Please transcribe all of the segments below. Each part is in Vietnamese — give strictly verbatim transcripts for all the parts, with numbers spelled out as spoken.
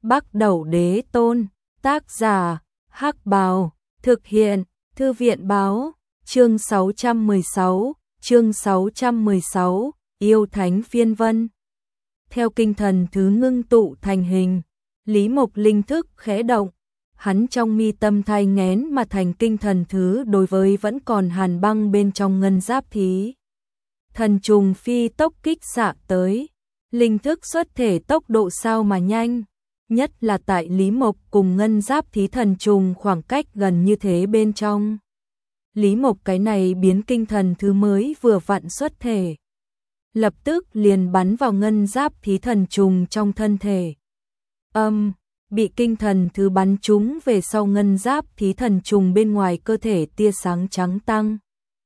Bắc Đẩu Đế Tôn, tác giả, Hắc Bào, thực hiện, Thư viện báo, chương sáu trăm mười sáu, chương sáu trăm mười sáu, yêu thánh phiên vân. Theo kinh thần thứ ngưng tụ thành hình, Lý Mộc linh thức khẽ động, hắn trong mi tâm thai nghén mà thành kinh thần thứ đối với vẫn còn hàn băng bên trong ngân giáp thí. Thần trùng phi tốc kích xạ tới, linh thức xuất thể tốc độ sao mà nhanh, nhất là tại Lý Mộc cùng ngân giáp thí thần trùng khoảng cách gần như thế bên trong. Lý Mộc cái này biến kinh thần thứ mới vừa vặn xuất thể, lập tức liền bắn vào ngân giáp thí thần trùng trong thân thể. Âm, bị kinh thần thứ bắn trúng về sau ngân giáp thí thần trùng bên ngoài cơ thể tia sáng trắng tăng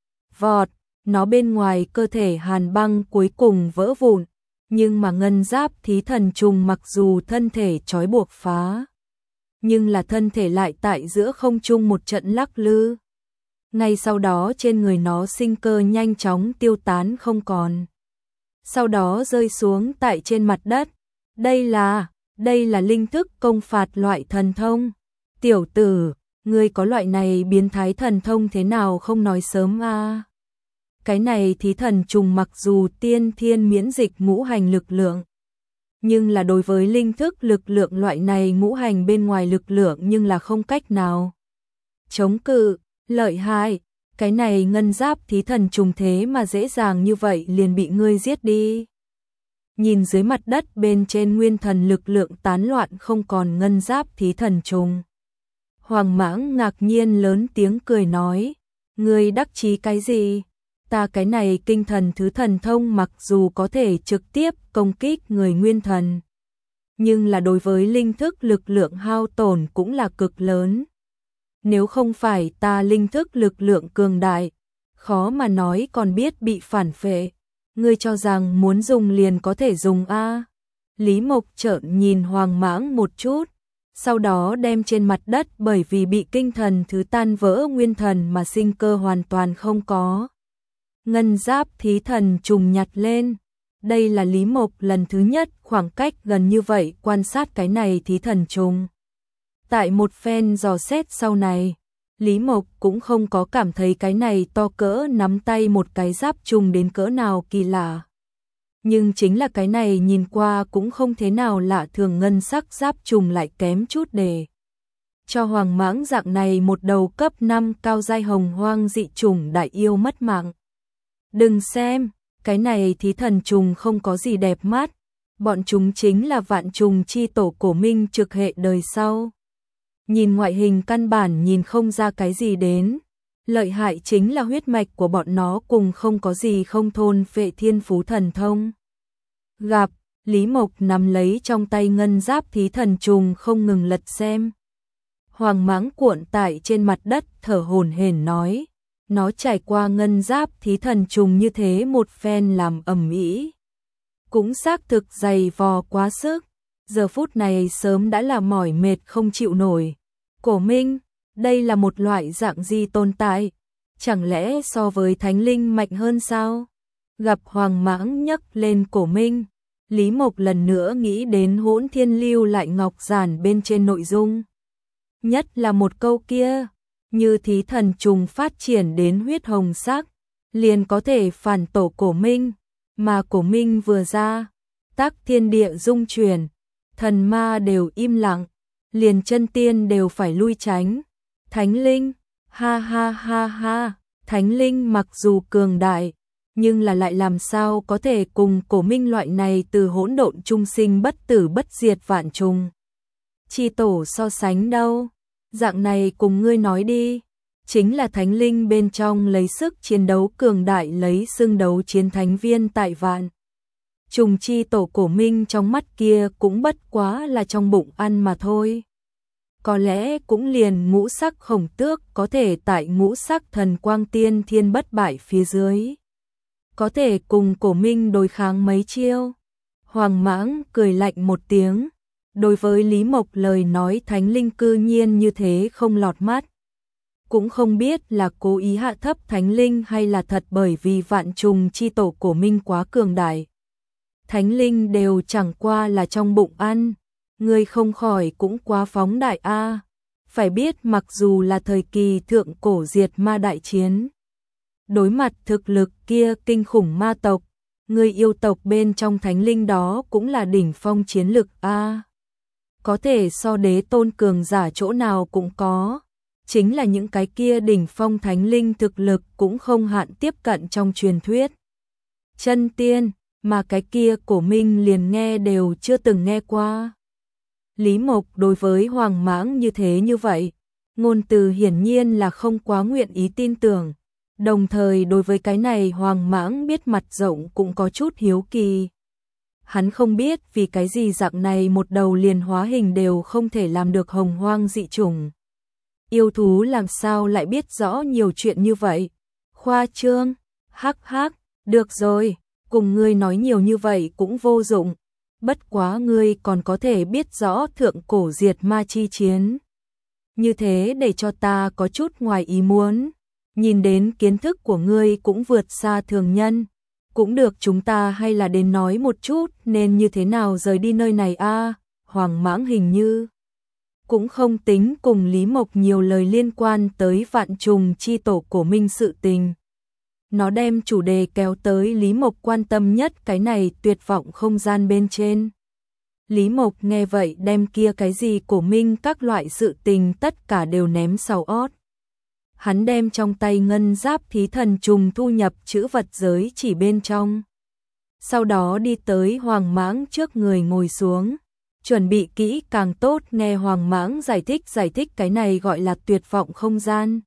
vọt, nó bên ngoài cơ thể hàn băng cuối cùng vỡ vụn, nhưng mà ngân giáp thí thần trùng mặc dù thân thể trói buộc phá, nhưng là thân thể lại tại giữa không trung một trận lắc lư. Ngay sau đó trên người nó sinh cơ nhanh chóng tiêu tán không còn, sau đó rơi xuống tại trên mặt đất. Đây là, đây là linh thức công phạt loại thần thông. Tiểu tử, ngươi có loại này biến thái thần thông thế nào không nói sớm a? À? Cái này thí thần trùng mặc dù tiên thiên miễn dịch ngũ hành lực lượng, nhưng là đối với linh thức lực lượng loại này ngũ hành bên ngoài lực lượng nhưng là không cách nào chống cự. Lợi hại, cái này ngân giáp thí thần trùng thế mà dễ dàng như vậy liền bị ngươi giết đi. Nhìn dưới mặt đất bên trên nguyên thần lực lượng tán loạn không còn ngân giáp thí thần trùng, Hoàng Mãng ngạc nhiên lớn tiếng cười nói, ngươi đắc chí cái gì? Ta cái này kinh thần thứ thần thông mặc dù có thể trực tiếp công kích người nguyên thần, nhưng là đối với linh thức lực lượng hao tổn cũng là cực lớn. Nếu không phải ta linh thức lực lượng cường đại, khó mà nói còn biết bị phản phệ. Ngươi cho rằng muốn dùng liền có thể dùng a? Lý Mộc trợn nhìn Hoàng Mãng một chút, sau đó đem trên mặt đất bởi vì bị kinh thần thứ tan vỡ nguyên thần mà sinh cơ hoàn toàn không có ngân giáp thí thần trùng nhặt lên. Đây là Lý Mộc lần thứ nhất khoảng cách gần như vậy quan sát cái này thí thần trùng. Tại một phen dò xét sau này, Lý Mộc cũng không có cảm thấy cái này to cỡ nắm tay một cái giáp trùng đến cỡ nào kỳ lạ. Nhưng chính là cái này nhìn qua cũng không thế nào lạ thường ngân sắc giáp trùng lại kém chút để cho Hoàng Mãng dạng này một đầu cấp năm cao giai hồng hoang dị trùng đại yêu mất mạng. Đừng xem, cái này thí thần trùng không có gì đẹp mắt, bọn chúng chính là vạn trùng chi tổ cổ minh trực hệ đời sau. Nhìn ngoại hình căn bản nhìn không ra cái gì đến, lợi hại chính là huyết mạch của bọn nó cùng không có gì không thôn phệ thiên phú thần thông. Gặp, Lý Mộc nắm lấy trong tay ngân giáp thí thần trùng không ngừng lật xem. Hoàng Mãng cuộn tại trên mặt đất thở hổn hển nói, nó trải qua ngân giáp thí thần trùng như thế một phen làm ầm ĩ, cũng xác thực dày vò quá sức, giờ phút này sớm đã là mỏi mệt không chịu nổi. Cổ Minh, đây là một loại dạng gì tồn tại? Chẳng lẽ so với thánh linh mạnh hơn sao? Gặp Hoàng Mãng nhấc lên Cổ Minh, Lý Mộc lần nữa nghĩ đến Hỗn Thiên lưu lại ngọc giản bên trên nội dung. Nhất là một câu kia, như thí thần trùng phát triển đến huyết hồng sắc, liền có thể phản tổ Cổ Minh, mà Cổ Minh vừa ra, tác thiên địa rung chuyển, thần ma đều im lặng, liền chân tiên đều phải lui tránh. Thánh linh, ha ha ha ha, thánh linh mặc dù cường đại, nhưng là lại làm sao có thể cùng Cổ Minh loại này từ hỗn độn trung sinh bất tử bất diệt vạn trùng chi tổ so sánh đâu. Dạng này cùng ngươi nói đi, chính là thánh linh bên trong lấy sức chiến đấu cường đại lấy xưng đấu chiến thánh viên tại vạn trùng chi tổ Cổ Minh trong mắt kia cũng bất quá là trong bụng ăn mà thôi. Có lẽ cũng liền ngũ sắc khổng tước có thể tại ngũ sắc thần quang tiên thiên bất bại phía dưới, có thể cùng Cổ Minh đối kháng mấy chiêu. Hoàng Mãng cười lạnh một tiếng, đối với Lý Mộc lời nói thánh linh cư nhiên như thế không lọt mắt. Cũng không biết là cố ý hạ thấp thánh linh hay là thật bởi vì vạn trùng chi tổ Cổ Minh quá cường đại. Thánh linh đều chẳng qua là trong bụng ăn, Ngươi không khỏi cũng quá phóng đại a. Phải biết mặc dù là thời kỳ thượng cổ diệt ma đại chiến, đối mặt thực lực kia kinh khủng ma tộc, ngươi yêu tộc bên trong thánh linh đó cũng là đỉnh phong chiến lực a. Có thể so đế tôn cường giả chỗ nào cũng có, chính là những cái kia đỉnh phong thánh linh thực lực cũng không hạn tiếp cận trong truyền thuyết chân tiên, mà cái kia cổ minh liền nghe đều chưa từng nghe qua. Lý Mộc đối với Hoàng Mãng như thế như vậy, ngôn từ hiển nhiên là không quá nguyện ý tin tưởng, đồng thời đối với cái này Hoàng Mãng biết mặt rộng cũng có chút hiếu kỳ. Hắn không biết vì cái gì dạng này một đầu liền hóa hình đều không thể làm được hồng hoang dị chủng. Yêu thú làm sao lại biết rõ nhiều chuyện như vậy? Khoa trương, hắc hắc, được rồi, cùng ngươi nói nhiều như vậy cũng vô dụng. Bất quá ngươi còn có thể biết rõ thượng cổ diệt ma chi chiến. Như thế để cho ta có chút ngoài ý muốn. Nhìn đến kiến thức của ngươi cũng vượt xa thường nhân. Cũng được, chúng ta hay là đến nói một chút nên như thế nào rời đi nơi này a. Hoàng Mãng hình như cũng không tính cùng Lý Mộc nhiều lời liên quan tới vạn trùng chi tổ cổ minh sự tình. Nó đem chủ đề kéo tới Lý Mộc quan tâm nhất cái này tuyệt vọng không gian bên trên. Lý Mộc nghe vậy đem kia cái gì cổ minh các loại sự tình tất cả đều ném sau ót. Hắn đem trong tay ngân giáp thí thần trùng thu nhập chữ vật giới chỉ bên trong. Sau đó đi tới Hoàng Mãng trước người ngồi xuống, chuẩn bị kỹ càng tốt nghe Hoàng Mãng giải thích giải thích cái này gọi là tuyệt vọng không gian.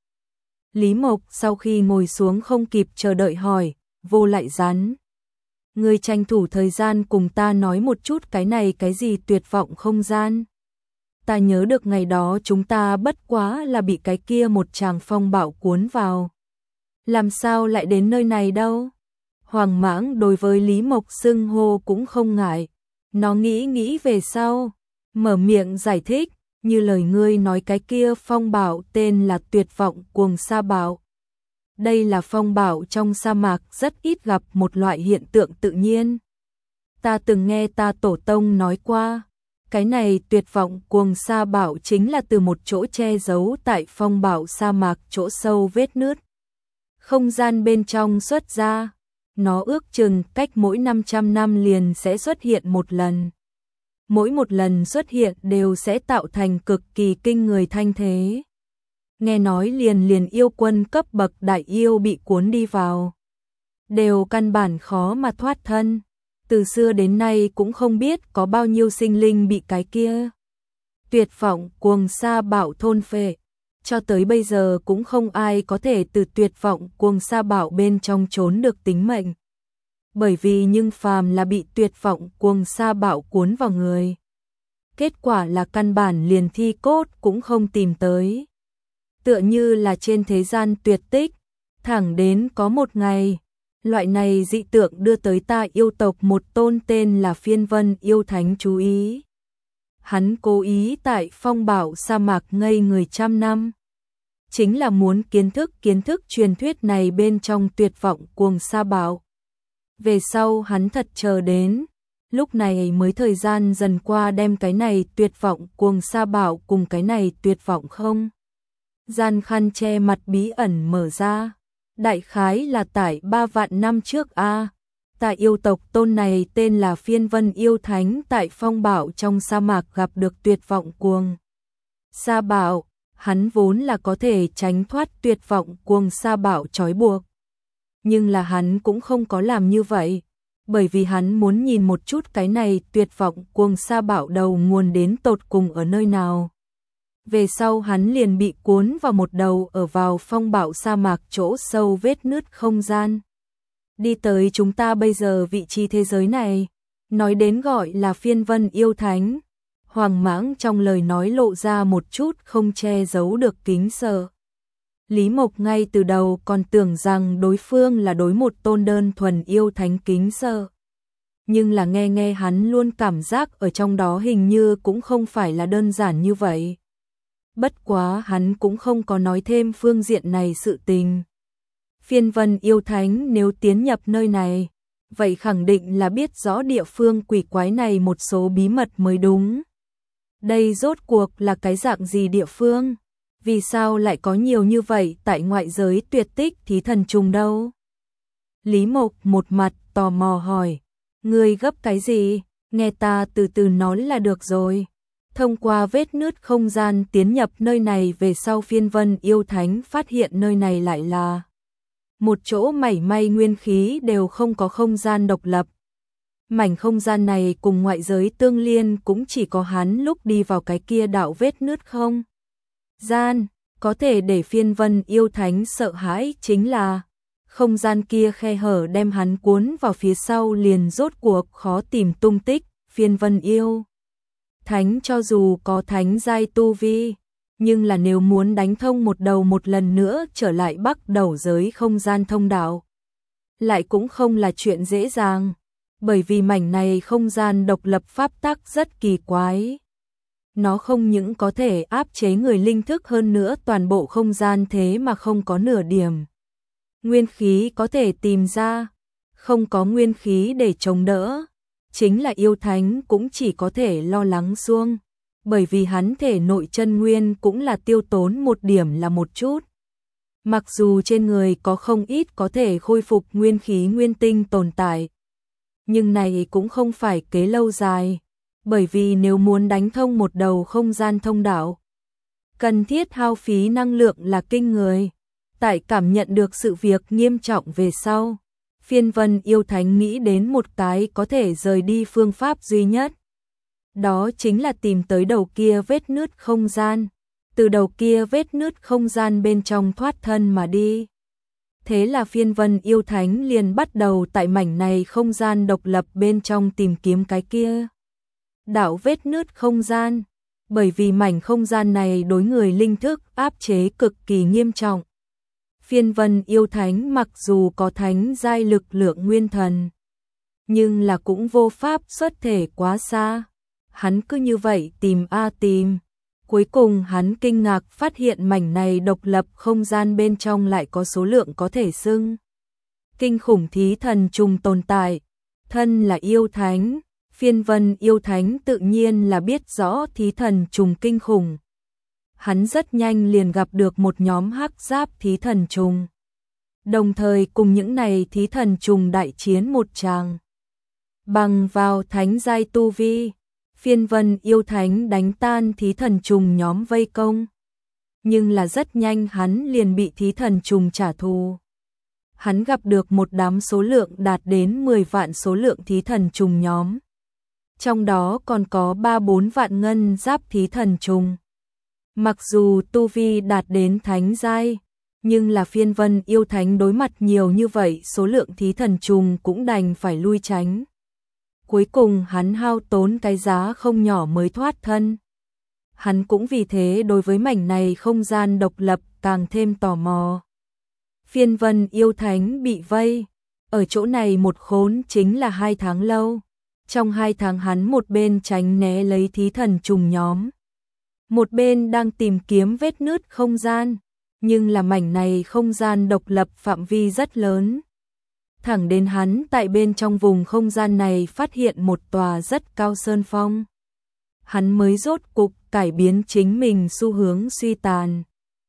Lý Mộc sau khi ngồi xuống không kịp chờ đợi hỏi, Vô Lại Rắn, ngươi tranh thủ thời gian cùng ta nói một chút cái này cái gì tuyệt vọng không gian. Ta nhớ được ngày đó chúng ta bất quá là bị cái kia một tràng phong bạo cuốn vào. Làm sao lại đến nơi này đâu? Hoàng Mãng đối với Lý Mộc xưng hô cũng không ngại. Nó nghĩ nghĩ về sau, mở miệng giải thích, như lời ngươi nói cái kia phong bạo tên là tuyệt vọng cuồng sa bạo. Đây là phong bạo trong sa mạc rất ít gặp một loại hiện tượng tự nhiên. Ta từng nghe ta tổ tông nói qua, cái này tuyệt vọng cuồng sa bạo chính là từ một chỗ che giấu tại phong bạo sa mạc chỗ sâu vết nứt không gian bên trong xuất ra. Nó ước chừng cách mỗi năm trăm năm liền sẽ xuất hiện một lần. Mỗi một lần xuất hiện đều sẽ tạo thành cực kỳ kinh người thanh thế. Nghe nói liền liền yêu quân cấp bậc đại yêu bị cuốn đi vào, đều căn bản khó mà thoát thân. Từ xưa đến nay cũng không biết có bao nhiêu sinh linh bị cái kia tuyệt vọng cuồng sa bạo thôn phệ. Cho tới bây giờ cũng không ai có thể từ tuyệt vọng cuồng sa bạo bên trong trốn được tính mệnh. Bởi vì nhưng phàm là bị tuyệt vọng cuồng sa bạo cuốn vào người, kết quả là căn bản liền thi cốt cũng không tìm tới. Tựa như là trên thế gian tuyệt tích, thẳng đến có một ngày, loại này dị tượng đưa tới ta yêu tộc một tôn tên là Phiên Vân yêu thánh chú ý. Hắn cố ý tại phong bạo sa mạc ngây người trăm năm, chính là muốn kiến thức kiến thức truyền thuyết này bên trong tuyệt vọng cuồng sa bạo. Về sau hắn thật chờ đến, lúc này mới thời gian dần qua đem cái này tuyệt vọng cuồng sa bạo cùng cái này tuyệt vọng không gian khăn che mặt bí ẩn mở ra. Đại khái là tại ba vạn năm trước a. Tại yêu tộc tôn này tên là Phiên Vân yêu thánh tại phong bạo trong sa mạc gặp được tuyệt vọng cuồng sa bạo. Hắn vốn là có thể tránh thoát tuyệt vọng cuồng sa bạo trói buộc, nhưng là hắn cũng không có làm như vậy, bởi vì hắn muốn nhìn một chút cái này tuyệt vọng cuồng sa bạo đầu nguồn đến tột cùng ở nơi nào. Về sau hắn liền bị cuốn vào một đầu ở vào phong bạo sa mạc chỗ sâu vết nứt không gian. Đi tới chúng ta bây giờ vị trí thế giới này, nói đến gọi là Phiên Vân yêu thánh. Hoàng Mãng trong lời nói lộ ra một chút không che giấu được kính sợ. Lý Mộc ngay từ đầu còn tưởng rằng đối phương là đối một tôn đơn thuần yêu thánh kính sợ. Nhưng là nghe nghe hắn luôn cảm giác ở trong đó hình như cũng không phải là đơn giản như vậy. Bất quá hắn cũng không có nói thêm phương diện này sự tình. Phiên Vân yêu thánh nếu tiến nhập nơi này, vậy khẳng định là biết rõ địa phương quỷ quái này một số bí mật mới đúng. Đây rốt cuộc là cái dạng gì địa phương? Vì sao lại có nhiều như vậy tại ngoại giới tuyệt tích thí thần trùng đâu? Lý Mộc một mặt tò mò hỏi, ngươi gấp cái gì? Nghe ta từ từ nói là được rồi. Thông qua vết nứt không gian tiến nhập nơi này về sau, Phiên Vân yêu thánh phát hiện nơi này lại là một chỗ mảy may nguyên khí đều không có, không gian độc lập. Mảnh không gian này cùng ngoại giới tương liên, cũng chỉ có hắn lúc đi vào cái kia đạo vết nứt không gian. Có thể để Phiên Vân yêu thánh sợ hãi chính là không gian kia khe hở đem hắn cuốn vào phía sau, liền rốt cuộc khó tìm tung tích. Phiên Vân yêu thánh cho dù có thánh giai tu vi, nhưng là nếu muốn đánh thông một đầu một lần nữa trở lại bắt đầu giới không gian thông đạo, lại cũng không là chuyện dễ dàng, bởi vì mảnh này không gian độc lập pháp tắc rất kỳ quái. Nó không những có thể áp chế người linh thức, hơn nữa toàn bộ không gian thế mà không có nửa điểm nguyên khí có thể tìm ra, không có nguyên khí để chống đỡ. Chính là yêu thánh cũng chỉ có thể lo lắng xuông, bởi vì hắn thể nội chân nguyên cũng là tiêu tốn một điểm là một chút. Mặc dù trên người có không ít có thể khôi phục nguyên khí nguyên tinh tồn tại, nhưng này cũng không phải kế lâu dài, bởi vì nếu muốn đánh thông một đầu không gian thông đạo, cần thiết hao phí năng lượng là kinh người. Tại cảm nhận được sự việc nghiêm trọng về sau, Phiên Vân yêu thánh nghĩ đến một cái có thể rời đi phương pháp duy nhất. Đó chính là tìm tới đầu kia vết nứt không gian, từ đầu kia vết nứt không gian bên trong thoát thân mà đi. Thế là Phiên Vân yêu thánh liền bắt đầu tại mảnh này không gian độc lập bên trong tìm kiếm cái kia đạo vết nứt không gian, bởi vì mảnh không gian này đối người linh thức áp chế cực kỳ nghiêm trọng. Phiên Vân yêu thánh mặc dù có thánh giai lực lượng nguyên thần, nhưng là cũng vô pháp xuất thể quá xa. Hắn cứ như vậy tìm a tìm, cuối cùng hắn kinh ngạc phát hiện mảnh này độc lập không gian bên trong lại có số lượng có thể xưng kinh khủng thí thần trùng tồn tại. Thân là yêu thánh, Phiên Vân yêu thánh tự nhiên là biết rõ thí thần trùng kinh khủng. Hắn rất nhanh liền gặp được một nhóm hắc giáp thí thần trùng, đồng thời cùng những này thí thần trùng đại chiến một tràng. Bằng vào thánh giai tu vi, Phiên Vân yêu thánh đánh tan thí thần trùng nhóm vây công, nhưng là rất nhanh hắn liền bị thí thần trùng trả thù. Hắn gặp được một đám số lượng đạt đến mười vạn số lượng thí thần trùng nhóm, trong đó còn có ba bốn vạn ngân giáp thí thần trùng. Mặc dù tu vi đạt đến thánh giai, nhưng là Phiên Vân yêu thánh đối mặt nhiều như vậy số lượng thí thần trùng cũng đành phải lui tránh. Cuối cùng hắn hao tốn cái giá không nhỏ mới thoát thân. Hắn cũng vì thế đối với mảnh này không gian độc lập càng thêm tò mò. Phiên Vân yêu thánh bị vây ở chỗ này một khốn chính là hai tháng lâu. Trong hai tháng hắn một bên tránh né lấy thí thần trùng nhóm, một bên đang tìm kiếm vết nứt không gian, nhưng là mảnh này không gian độc lập phạm vi rất lớn. Thẳng đến hắn tại bên trong vùng không gian này phát hiện một tòa rất cao sơn phong, hắn mới rốt cục cải biến chính mình xu hướng suy tàn.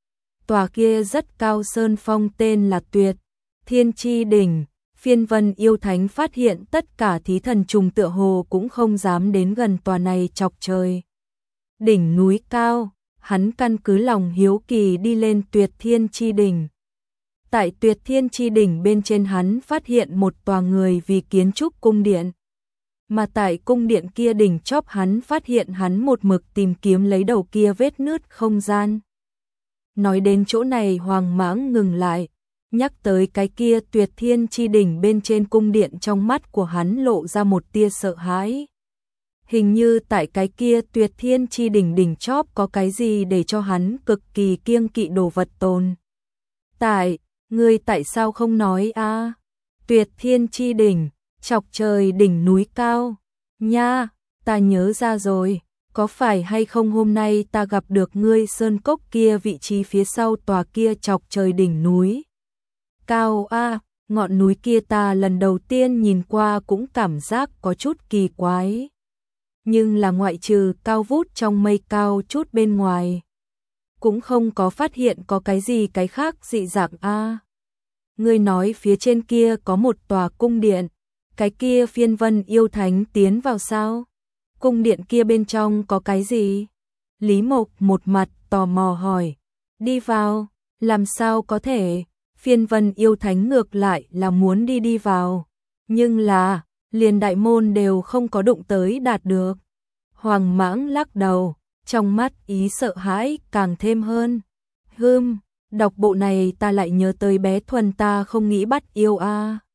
Tòa kia rất cao sơn phong tên là Tuyệt Thiên Chi Đỉnh. Phiên Vân yêu thánh phát hiện tất cả thí thần trùng tựa hồ cũng không dám đến gần tòa này chọc trời đỉnh núi cao. Hắn căn cứ lòng hiếu kỳ đi lên Tuyệt Thiên Chi Đỉnh. Tại Tuyệt Thiên Chi Đỉnh bên trên hắn phát hiện một tòa người vì kiến trúc cung điện, mà tại cung điện kia đỉnh chóp hắn phát hiện hắn một mực tìm kiếm lấy đầu kia vết nứt không gian. Nói đến chỗ này Hoàng Mãng ngừng lại, nhắc tới cái kia Tuyệt Thiên Chi Đỉnh bên trên cung điện, trong mắt của hắn lộ ra một tia sợ hãi. Hình như tại cái kia Tuyệt Thiên Chi Đỉnh đỉnh chóp có cái gì để cho hắn cực kỳ kiêng kỵ đồ vật tồn tại. Ngươi tại sao không nói a? Tuyệt Thiên Chi Đỉnh, chọc trời đỉnh núi cao. Nha, ta nhớ ra rồi, có phải hay không hôm nay ta gặp được ngươi sơn cốc kia vị trí phía sau tòa kia chọc trời đỉnh núi cao a? Ngọn núi kia ta lần đầu tiên nhìn qua cũng cảm giác có chút kỳ quái. nhưng là ngoại trừ cao vút trong mây cao chút bên ngoài, cũng không có phát hiện có cái gì cái khác dị dạng a. Ngươi nói phía trên kia có một tòa cung điện, cái kia phiên vân yêu thánh tiến vào sao? Cung điện kia bên trong có cái gì? Lý Mộc một mặt tò mò hỏi. Đi vào, làm sao có thể? Phiên vân yêu thánh ngược lại là muốn đi đi vào, nhưng là liền đại môn đều không có đụng tới đạt được. Hoàng Mãng lắc đầu, trong mắt ý sợ hãi càng thêm hơn. Hừm, đọc bộ này ta lại nhớ tới bé Thuần ta không nghĩ bắt yêu a.